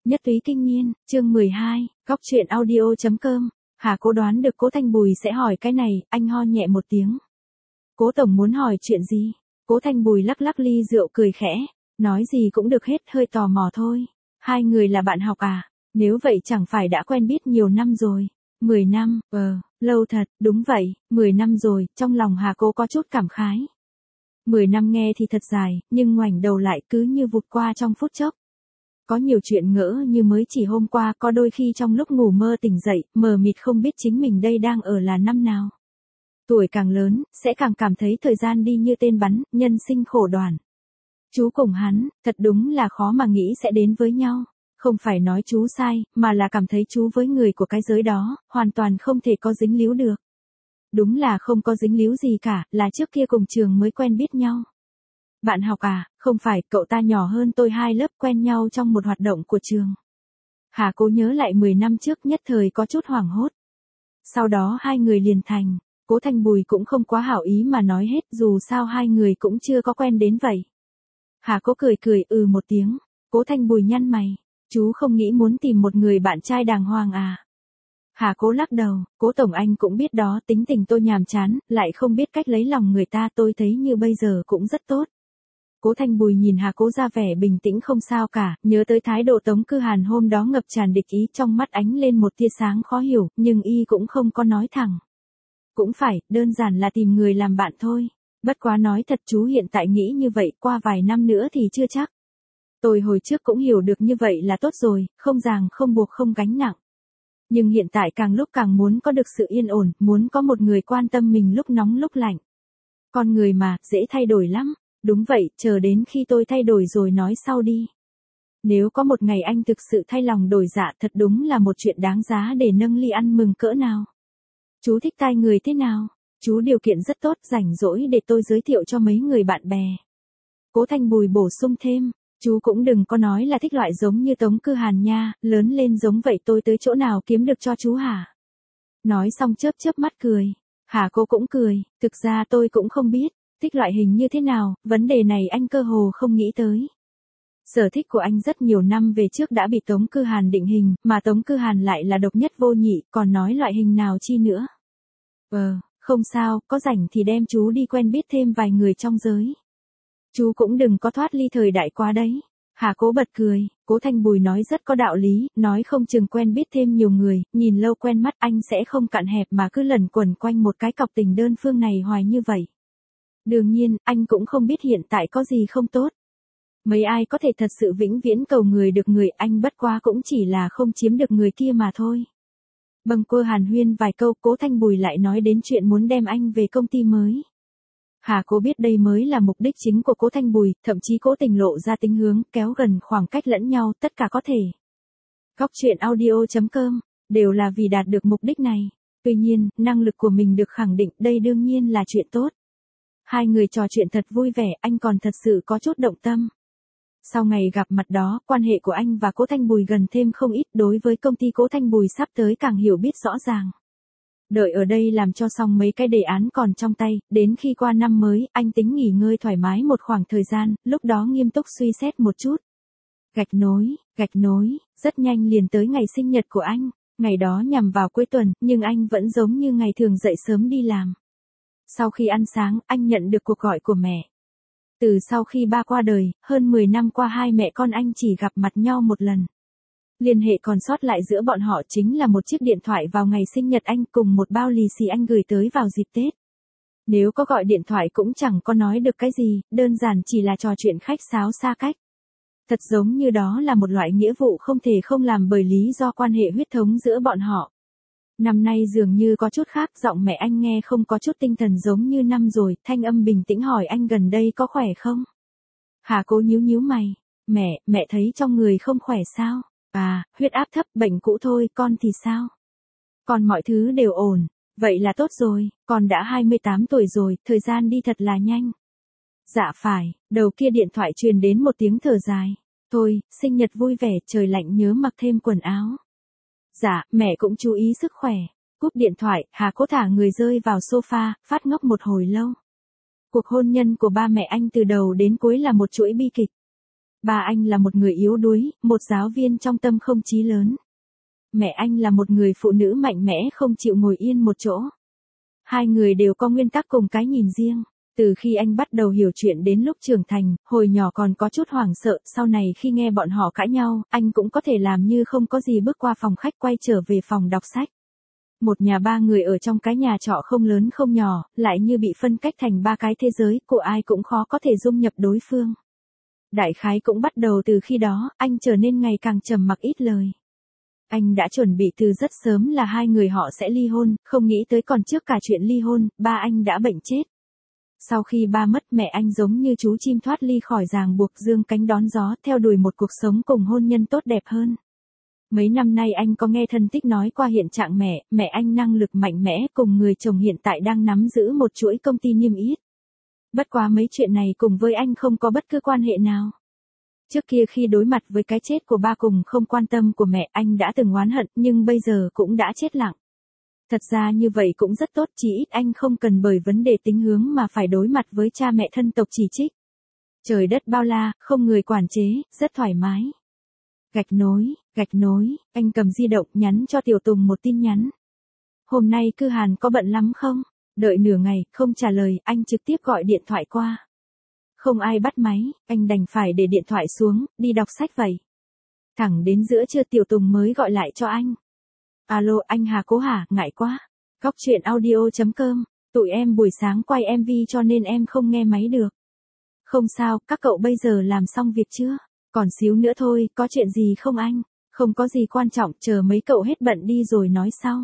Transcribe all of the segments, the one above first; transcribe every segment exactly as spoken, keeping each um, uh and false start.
Nhất túy kinh niên, chương mười hai, góc truyện audio.com. Hà Cố đoán được Cố Thanh Bùi sẽ hỏi cái này, anh ho nhẹ một tiếng. Cố tổng muốn hỏi chuyện gì? Cố Thanh Bùi lắc lắc ly rượu cười khẽ, nói gì cũng được hết, hơi tò mò thôi. Hai người là bạn học à? Nếu vậy chẳng phải đã quen biết nhiều năm rồi. Mười năm, ờ, lâu thật, đúng vậy, mười năm rồi, trong lòng Hà Cố có chút cảm khái. Mười năm nghe thì thật dài, nhưng ngoảnh đầu lại cứ như vụt qua trong phút chốc. Có nhiều chuyện ngỡ như mới chỉ hôm qua, có đôi khi trong lúc ngủ mơ tỉnh dậy, mờ mịt không biết chính mình đây đang ở là năm nào. Tuổi càng lớn, sẽ càng cảm thấy thời gian đi như tên bắn, nhân sinh khổ đoàn. Chú cùng hắn, thật đúng là khó mà nghĩ sẽ đến với nhau. Không phải nói chú sai, mà là cảm thấy chú với người của cái giới đó, hoàn toàn không thể có dính líu được. Đúng là không có dính líu gì cả, là trước kia cùng trường mới quen biết nhau. Bạn học à? Không phải, cậu ta nhỏ hơn tôi hai lớp, quen nhau trong một hoạt động của trường. Hà Cố nhớ lại mười năm trước, nhất thời có chút hoảng hốt. Sau đó hai người liền thành. Cố Thanh Bùi cũng không quá hảo ý mà nói hết, dù sao hai người cũng chưa có quen đến vậy. Hà Cố cười cười ừ một tiếng. Cố Thanh Bùi nhăn mày. Chú không nghĩ muốn tìm một người bạn trai đàng hoàng à? Hà Cố lắc đầu, Cố tổng anh cũng biết đó, tính tình tôi nhàm chán, lại không biết cách lấy lòng người ta, tôi thấy như bây giờ cũng rất tốt. Cố Thanh Bùi nhìn Hà Cố ra vẻ bình tĩnh không sao cả, nhớ tới thái độ Tống Cư Hàn hôm đó ngập tràn địch ý, trong mắt ánh lên một tia sáng khó hiểu, nhưng y cũng không có nói thẳng. Cũng phải, đơn giản là tìm người làm bạn thôi. Bất quá nói thật, chú hiện tại nghĩ như vậy, qua vài năm nữa thì chưa chắc. Tôi hồi trước cũng hiểu được như vậy là tốt rồi, không ràng không buộc không gánh nặng. Nhưng hiện tại càng lúc càng muốn có được sự yên ổn, muốn có một người quan tâm mình lúc nóng lúc lạnh. Con người mà, dễ thay đổi lắm. Đúng vậy, chờ đến khi tôi thay đổi rồi nói sau đi. Nếu có một ngày anh thực sự thay lòng đổi dạ, thật đúng là một chuyện đáng giá để nâng ly ăn mừng cỡ nào. Chú thích tai người thế nào? Chú điều kiện rất tốt, rảnh rỗi để tôi giới thiệu cho mấy người bạn bè. Cố Thanh Bùi bổ sung thêm, chú cũng đừng có nói là thích loại giống như Tống Cư Hàn nha, lớn lên giống vậy tôi tới chỗ nào kiếm được cho chú hả? Nói xong chớp chớp mắt cười. Hả cô cũng cười, thực ra tôi cũng không biết. Thích loại hình như thế nào, vấn đề này anh cơ hồ không nghĩ tới. Sở thích của anh rất nhiều năm về trước đã bị Tống Cư Hàn định hình, mà Tống Cư Hàn lại là độc nhất vô nhị, còn nói loại hình nào chi nữa. Ờ, không sao, có rảnh thì đem chú đi quen biết thêm vài người trong giới. Chú cũng đừng có thoát ly thời đại quá đấy. Hà Cố bật cười, Cố Thanh Bùi nói rất có đạo lý, nói không chừng quen biết thêm nhiều người, nhìn lâu quen mắt anh sẽ không cạn hẹp mà cứ lẩn quẩn quanh một cái cọc tình đơn phương này hoài như vậy. Đương nhiên, anh cũng không biết hiện tại có gì không tốt. Mấy ai có thể thật sự vĩnh viễn cầu người được người, anh bất quá cũng chỉ là không chiếm được người kia mà thôi. Bâng quơ hàn huyên vài câu, Cố Thanh Bùi lại nói đến chuyện muốn đem anh về công ty mới. Hà Cố biết đây mới là mục đích chính của Cố Thanh Bùi, thậm chí cố tình lộ ra tính hướng, kéo gần khoảng cách lẫn nhau, tất cả có thể. Góc truyện audio.com, đều là vì đạt được mục đích này. Tuy nhiên, năng lực của mình được khẳng định, đây đương nhiên là chuyện tốt. Hai người trò chuyện thật vui vẻ, anh còn thật sự có chút động tâm. Sau ngày gặp mặt đó, quan hệ của anh và Cố Thanh Bùi gần thêm không ít, đối với công ty Cố Thanh Bùi sắp tới càng hiểu biết rõ ràng. Đợi ở đây làm cho xong mấy cái đề án còn trong tay, đến khi qua năm mới, anh tính nghỉ ngơi thoải mái một khoảng thời gian, lúc đó nghiêm túc suy xét một chút. Gạch nối, gạch nối, rất nhanh liền tới ngày sinh nhật của anh, ngày đó nhằm vào cuối tuần, nhưng anh vẫn giống như ngày thường dậy sớm đi làm. Sau khi ăn sáng, anh nhận được cuộc gọi của mẹ. Từ sau khi ba qua đời, hơn mười năm qua hai mẹ con anh chỉ gặp mặt nhau một lần. Liên hệ còn sót lại giữa bọn họ chính là một chiếc điện thoại vào ngày sinh nhật anh cùng một bao lì xì anh gửi tới vào dịp Tết. Nếu có gọi điện thoại cũng chẳng có nói được cái gì, đơn giản chỉ là trò chuyện khách sáo xa cách. Thật giống như đó là một loại nghĩa vụ không thể không làm bởi lý do quan hệ huyết thống giữa bọn họ. Năm nay dường như có chút khác, giọng mẹ anh nghe không có chút tinh thần giống như năm rồi, thanh âm bình tĩnh hỏi anh gần đây có khỏe không? Hà Cố nhíu nhíu mày, mẹ, mẹ thấy trong người không khỏe sao? À, huyết áp thấp, bệnh cũ thôi, con thì sao? Con mọi thứ đều ổn, vậy là tốt rồi, con đã hai mươi tám tuổi rồi, thời gian đi thật là nhanh. Dạ phải, đầu kia điện thoại truyền đến một tiếng thở dài, thôi, sinh nhật vui vẻ, trời lạnh nhớ mặc thêm quần áo. Dạ, mẹ cũng chú ý sức khỏe. Cúp điện thoại, Hà Cố thả người rơi vào sofa, phát ngốc một hồi lâu. Cuộc hôn nhân của ba mẹ anh từ đầu đến cuối là một chuỗi bi kịch. Ba anh là một người yếu đuối, một giáo viên trong tâm không chí lớn. Mẹ anh là một người phụ nữ mạnh mẽ không chịu ngồi yên một chỗ. Hai người đều có nguyên tắc cùng cái nhìn riêng. Từ khi anh bắt đầu hiểu chuyện đến lúc trưởng thành, hồi nhỏ còn có chút hoảng sợ, sau này khi nghe bọn họ cãi nhau, anh cũng có thể làm như không có gì bước qua phòng khách quay trở về phòng đọc sách. Một nhà ba người ở trong cái nhà trọ không lớn không nhỏ, lại như bị phân cách thành ba cái thế giới, của ai cũng khó có thể dung nhập đối phương. Đại khái cũng bắt đầu từ khi đó, anh trở nên ngày càng trầm mặc ít lời. Anh đã chuẩn bị từ rất sớm là hai người họ sẽ ly hôn, không nghĩ tới còn trước cả chuyện ly hôn, ba anh đã bệnh chết. Sau khi ba mất, mẹ anh giống như chú chim thoát ly khỏi ràng buộc, dương cánh đón gió, theo đuổi một cuộc sống cùng hôn nhân tốt đẹp hơn. Mấy năm nay anh có nghe thân tích nói qua hiện trạng mẹ, mẹ anh năng lực mạnh mẽ, cùng người chồng hiện tại đang nắm giữ một chuỗi công ty niêm yết. Bất quá mấy chuyện này cùng với anh không có bất cứ quan hệ nào. Trước kia khi đối mặt với cái chết của ba cùng không quan tâm của mẹ, anh đã từng oán hận, nhưng bây giờ cũng đã chết lặng. Thật ra như vậy cũng rất tốt, chỉ ít anh không cần bởi vấn đề tính hướng mà phải đối mặt với cha mẹ thân tộc chỉ trích. Trời đất bao la, không người quản chế, rất thoải mái. Gạch nối, gạch nối, anh cầm di động nhắn cho Tiểu Tùng một tin nhắn. Hôm nay Cư Hàn có bận lắm không? Đợi nửa ngày, không trả lời, anh trực tiếp gọi điện thoại qua. Không ai bắt máy, anh đành phải để điện thoại xuống, đi đọc sách vậy. Thẳng đến giữa trưa Tiểu Tùng mới gọi lại cho anh. Alo, anh Hà Cố hả, ngại quá. Góc chuyện audio chấm com, tụi em buổi sáng quay em vê cho nên em không nghe máy được. Không sao, các cậu bây giờ làm xong việc chưa? Còn xíu nữa thôi, có chuyện gì không anh? Không có gì quan trọng, chờ mấy cậu hết bận đi rồi nói sau.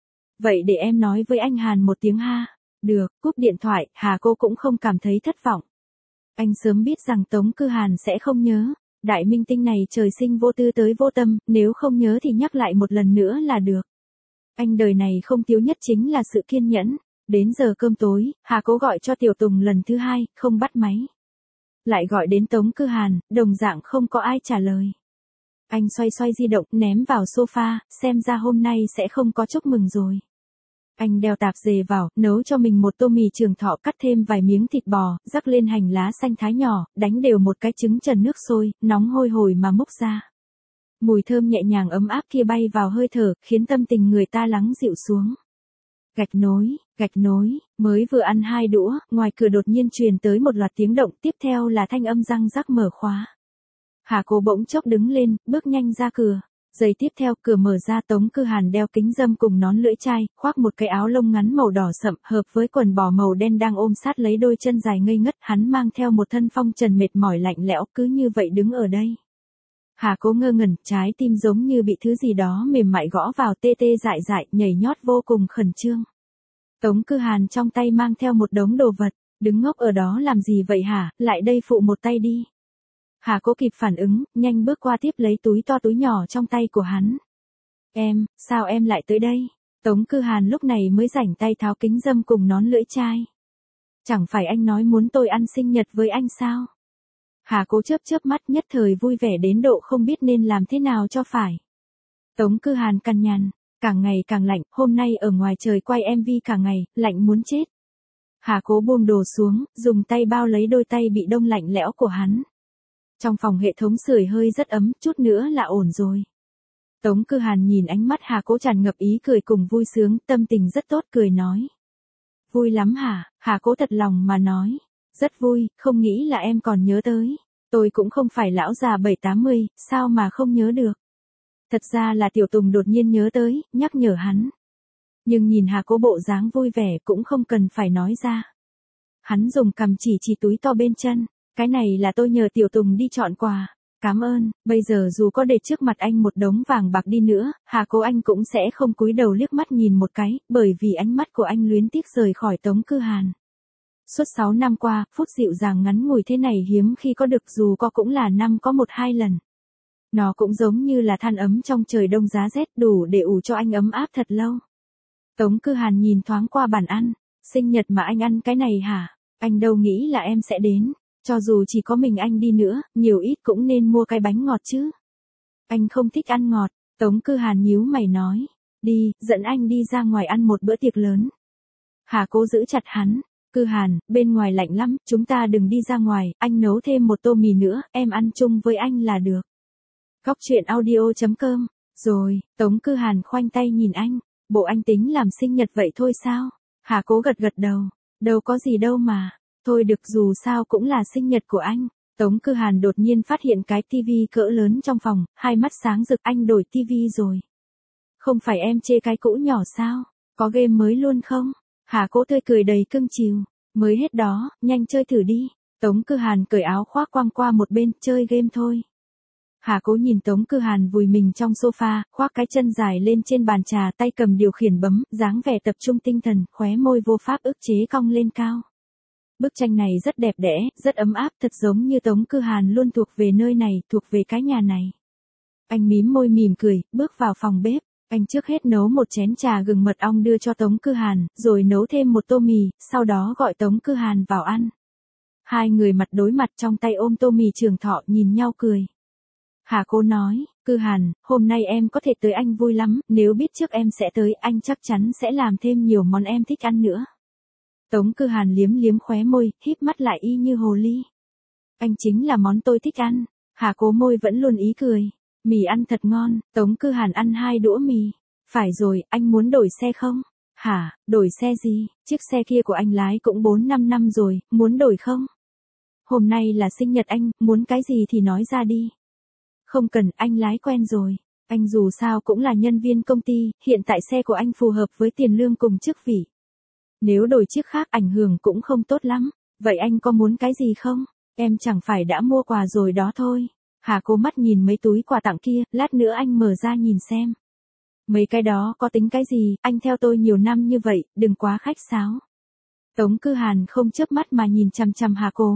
Vậy để em nói với anh Hàn một tiếng ha. Được, cúp điện thoại, Hà Cô cũng không cảm thấy thất vọng. Anh sớm biết rằng Tống Cư Hàn sẽ không nhớ. Đại minh tinh này trời sinh vô tư tới vô tâm, nếu không nhớ thì nhắc lại một lần nữa là được. Anh đời này không thiếu nhất chính là sự kiên nhẫn. Đến giờ cơm tối, Hà Cố gọi cho Tiểu Tùng lần thứ hai, không bắt máy. Lại gọi đến Tống Cư Hàn, đồng dạng không có ai trả lời. Anh xoay xoay di động, ném vào sofa, xem ra hôm nay sẽ không có chúc mừng rồi. Anh đeo tạp dề vào, nấu cho mình một tô mì Trường Thọ, cắt thêm vài miếng thịt bò, rắc lên hành lá xanh thái nhỏ, đánh đều một cái trứng trần nước sôi, nóng hôi hổi mà múc ra. Mùi thơm nhẹ nhàng ấm áp kia bay vào hơi thở, khiến tâm tình người ta lắng dịu xuống. Gạch nối, gạch nối, mới vừa ăn hai đũa, ngoài cửa đột nhiên truyền tới một loạt tiếng động, tiếp theo là thanh âm răng rắc mở khóa. Hà Cố bỗng chốc đứng lên, bước nhanh ra cửa. Giây tiếp theo, cửa mở ra, Tống Cư Hàn đeo kính râm cùng nón lưỡi chai, khoác một cái áo lông ngắn màu đỏ sậm, hợp với quần bò màu đen đang ôm sát lấy đôi chân dài ngây ngất, hắn mang theo một thân phong trần mệt mỏi lạnh lẽo, cứ như vậy đứng ở đây. Hà Cố ngơ ngẩn, trái tim giống như bị thứ gì đó mềm mại gõ vào, tê tê dại dại, nhảy nhót vô cùng khẩn trương. Tống Cư Hàn trong tay mang theo một đống đồ vật, đứng ngốc ở đó làm gì vậy hả, lại đây phụ một tay đi. Hà Cố kịp phản ứng, nhanh bước qua tiếp lấy túi to túi nhỏ trong tay của hắn. Em, sao em lại tới đây? Tống Cư Hàn lúc này mới rảnh tay tháo kính râm cùng nón lưỡi chai. Chẳng phải anh nói muốn tôi ăn sinh nhật với anh sao? Hà Cố chớp chớp mắt, nhất thời vui vẻ đến độ không biết nên làm thế nào cho phải. Tống Cư Hàn cằn nhằn, càng ngày càng lạnh, hôm nay ở ngoài trời quay em vê cả ngày, lạnh muốn chết. Hà Cố buông đồ xuống, dùng tay bao lấy đôi tay bị đông lạnh lẽo của hắn. Trong phòng hệ thống sưởi hơi rất ấm, chút nữa là ổn rồi. Tống Cư Hàn nhìn ánh mắt Hà Cố tràn ngập ý cười cùng vui sướng, tâm tình rất tốt, cười nói. Vui lắm hả? Hà Cố thật lòng mà nói. Rất vui, không nghĩ là em còn nhớ tới. Tôi cũng không phải lão già bảy tám mươi, sao mà không nhớ được. Thật ra là Tiểu Tùng đột nhiên nhớ tới, nhắc nhở hắn. Nhưng nhìn Hà Cố bộ dáng vui vẻ cũng không cần phải nói ra. Hắn dùng cằm chỉ chỉ túi to bên chân. Cái này là tôi nhờ Tiểu Tùng đi chọn quà. Cảm ơn, bây giờ dù có để trước mặt anh một đống vàng bạc đi nữa, Hà Cố anh cũng sẽ không cúi đầu liếc mắt nhìn một cái, bởi vì ánh mắt của anh luyến tiếc rời khỏi Tống Cư Hàn. Suốt sáu năm qua, phút dịu dàng ngắn ngủi thế này hiếm khi có được, dù có cũng là năm có một hai lần. Nó cũng giống như là than ấm trong trời đông giá rét, đủ để ủ cho anh ấm áp thật lâu. Tống Cư Hàn nhìn thoáng qua bàn ăn. Sinh nhật mà anh ăn cái này hả? Anh đâu nghĩ là em sẽ đến. Cho dù chỉ có mình anh đi nữa, nhiều ít cũng nên mua cái bánh ngọt chứ. Anh không thích ăn ngọt. Tống Cư Hàn nhíu mày nói. Đi, dẫn anh đi ra ngoài ăn một bữa tiệc lớn. Hà Cố giữ chặt hắn. Cư Hàn, bên ngoài lạnh lắm, chúng ta đừng đi ra ngoài, anh nấu thêm một tô mì nữa, em ăn chung với anh là được. Góc truyện audio.com. Rồi, Tống Cư Hàn khoanh tay nhìn anh, bộ anh tính làm sinh nhật vậy thôi sao? Hà Cố gật gật đầu, đâu có gì đâu mà, thôi được dù sao cũng là sinh nhật của anh. Tống Cư Hàn đột nhiên phát hiện cái tivi cỡ lớn trong phòng, hai mắt sáng rực, anh đổi tivi rồi. Không phải em chê cái cũ nhỏ sao, có game mới luôn không? Hà Cố tươi cười đầy cưng chiều, mới hết đó, nhanh chơi thử đi. Tống Cư Hàn cởi áo khoác quăng qua một bên, chơi game thôi. Hà Cố nhìn Tống Cư Hàn vùi mình trong sofa, khoác cái chân dài lên trên bàn trà, tay cầm điều khiển bấm, dáng vẻ tập trung tinh thần, khóe môi vô pháp ức chế cong lên cao. Bức tranh này rất đẹp đẽ, rất ấm áp, thật giống như Tống Cư Hàn luôn thuộc về nơi này, thuộc về cái nhà này. Anh mím môi mỉm cười, bước vào phòng bếp. Anh trước hết nấu một chén trà gừng mật ong đưa cho Tống Cư Hàn, rồi nấu thêm một tô mì, sau đó gọi Tống Cư Hàn vào ăn. Hai người mặt đối mặt trong tay ôm tô mì trường thọ nhìn nhau cười. Hà Cố nói, Cư Hàn, hôm nay em có thể tới anh vui lắm, nếu biết trước em sẽ tới anh chắc chắn sẽ làm thêm nhiều món em thích ăn nữa. Tống Cư Hàn liếm liếm khóe môi, híp mắt lại y như hồ ly. Anh chính là món tôi thích ăn. Hà Cố môi vẫn luôn ý cười. Mì ăn thật ngon, Tống Cư Hàn ăn hai đũa mì. Phải rồi, anh muốn đổi xe không? Hả, đổi xe gì? Chiếc xe kia của anh lái cũng bốn năm năm rồi, muốn đổi không? Hôm nay là sinh nhật anh, muốn cái gì thì nói ra đi. Không cần, anh lái quen rồi. Anh dù sao cũng là nhân viên công ty, hiện tại xe của anh phù hợp với tiền lương cùng chức vị. Nếu đổi chiếc khác ảnh hưởng cũng không tốt lắm. Vậy anh có muốn cái gì không? Em chẳng phải đã mua quà rồi đó thôi. Hà Cố mắt nhìn mấy túi quà tặng kia, lát nữa anh mở ra nhìn xem. Mấy cái đó có tính cái gì, anh theo tôi nhiều năm như vậy, đừng quá khách sáo. Tống Cư Hàn không chớp mắt mà nhìn chằm chằm Hà Cố.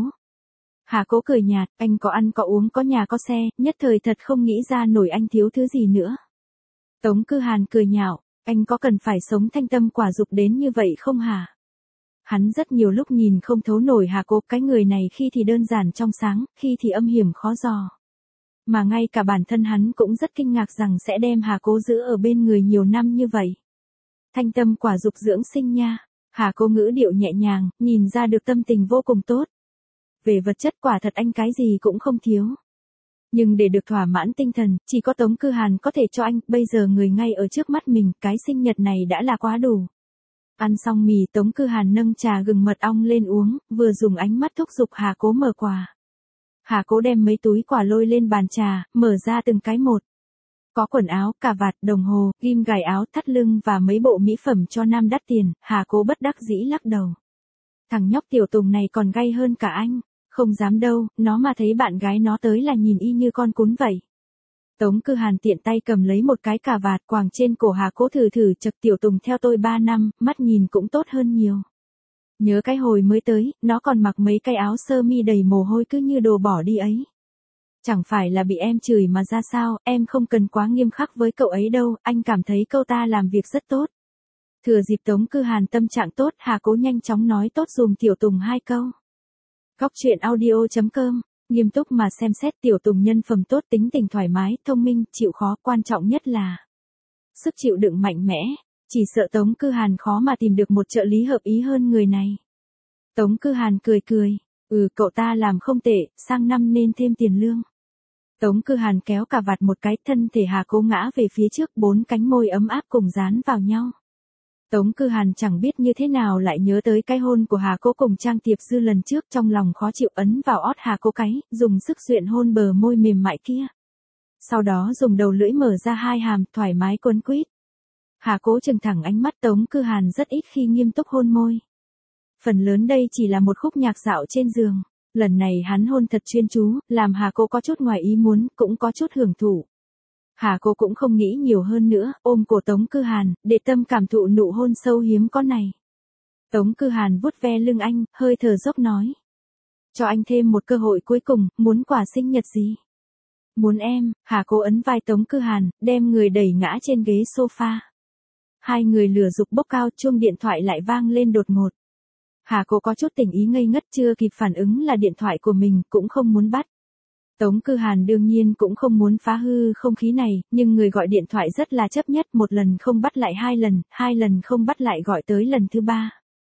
Hà Cố cười nhạt, anh có ăn có uống có nhà có xe, nhất thời thật không nghĩ ra nổi anh thiếu thứ gì nữa. Tống Cư Hàn cười nhạo, anh có cần phải sống thanh tâm quả dục đến như vậy không hả? Hắn rất nhiều lúc nhìn không thấu nổi Hà Cố, cái người này khi thì đơn giản trong sáng, khi thì âm hiểm khó dò. Mà ngay cả bản thân hắn cũng rất kinh ngạc rằng sẽ đem Hà Cố giữ ở bên người nhiều năm như vậy. Thanh tâm quả dục dưỡng sinh nha. Hà Cố ngữ điệu nhẹ nhàng, nhìn ra được tâm tình vô cùng tốt. Về vật chất quả thật anh cái gì cũng không thiếu. Nhưng để được thỏa mãn tinh thần, chỉ có Tống Cư Hàn có thể cho anh, bây giờ người ngay ở trước mắt mình, cái sinh nhật này đã là quá đủ. Ăn xong mì, Tống Cư Hàn nâng trà gừng mật ong lên uống, vừa dùng ánh mắt thúc giục Hà Cố mở quà. Hà Cố đem mấy túi quà lôi lên bàn trà, mở ra từng cái một. Có quần áo, cà vạt, đồng hồ, ghim gài áo, thắt lưng và mấy bộ mỹ phẩm cho nam đắt tiền, Hà Cố bất đắc dĩ lắc đầu. Thằng nhóc Tiểu Tùng này còn gay hơn cả anh, không dám đâu, nó mà thấy bạn gái nó tới là nhìn y như con cún vậy. Tống Cư Hàn tiện tay cầm lấy một cái cà vạt quàng trên cổ Hà Cố thử thử chật Tiểu Tùng theo tôi ba năm, mắt nhìn cũng tốt hơn nhiều. Nhớ cái hồi mới tới, nó còn mặc mấy cái áo sơ mi đầy mồ hôi cứ như đồ bỏ đi ấy. Chẳng phải là bị em chửi mà ra sao, em không cần quá nghiêm khắc với cậu ấy đâu, anh cảm thấy cậu ta làm việc rất tốt. Thừa dịp Tống Cư Hàn tâm trạng tốt, Hà Cố nhanh chóng nói tốt dùm Tiểu Tùng hai câu. Góc truyện audio.com, nghiêm túc mà xem xét Tiểu Tùng nhân phẩm tốt, tính tình thoải mái, thông minh, chịu khó, quan trọng nhất là sức chịu đựng mạnh mẽ. Chỉ sợ Tống Cư Hàn khó mà tìm được một trợ lý hợp ý hơn người này. Tống Cư Hàn cười cười, ừ cậu ta làm không tệ, sang năm nên thêm tiền lương. Tống Cư Hàn kéo cà vạt một cái, thân thể Hà Cố ngã về phía trước, bốn cánh môi ấm áp cùng dán vào nhau. Tống Cư Hàn chẳng biết như thế nào lại nhớ tới cái hôn của Hà Cố cùng Trang Tiệp Dư lần trước, trong lòng khó chịu ấn vào ót Hà Cố cái, dùng sức duyện hôn bờ môi mềm mại kia. Sau đó dùng đầu lưỡi mở ra hai hàm, thoải mái quấn quýt. Hà Cố trừng thẳng ánh mắt, Tống Cư Hàn rất ít khi nghiêm túc hôn môi. Phần lớn đây chỉ là một khúc nhạc dạo trên giường. Lần này hắn hôn thật chuyên chú, làm Hà Cố có chút ngoài ý muốn, cũng có chút hưởng thụ. Hà Cố cũng không nghĩ nhiều hơn nữa, ôm cổ Tống Cư Hàn, để tâm cảm thụ nụ hôn sâu hiếm có này. Tống Cư Hàn vuốt ve lưng anh, hơi thở dốc nói. Cho anh thêm một cơ hội cuối cùng, muốn quà sinh nhật gì? Muốn em. Hà Cố ấn vai Tống Cư Hàn, đem người đẩy ngã trên ghế sofa. Hai người lửa dục bốc cao, chuông điện thoại lại vang lên đột ngột. Hà Cố có chút tỉnh ý ngây ngất, chưa kịp phản ứng là điện thoại của mình, cũng không muốn bắt. Tống Cư Hàn đương nhiên cũng không muốn phá hư không khí này, nhưng người gọi điện thoại rất là chấp nhất, một lần không bắt lại hai lần, hai lần không bắt lại gọi tới lần thứ ba.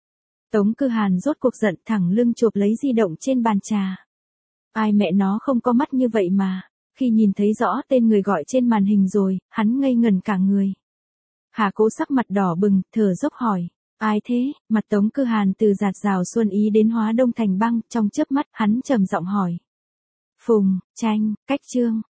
Tống Cư Hàn rốt cuộc giận thẳng lưng chộp lấy di động trên bàn trà. Ai mẹ nó không có mắt như vậy mà. Khi nhìn thấy rõ tên người gọi trên màn hình rồi, hắn ngây ngẩn cả người. Hà Cố sắc mặt đỏ bừng, thở dốc hỏi. Ai thế? Mặt Tống Cư Hàn từ giạt rào xuân ý đến hóa đông thành băng, trong chớp mắt, hắn trầm giọng hỏi. Phùng, Tranh, Cách Trương,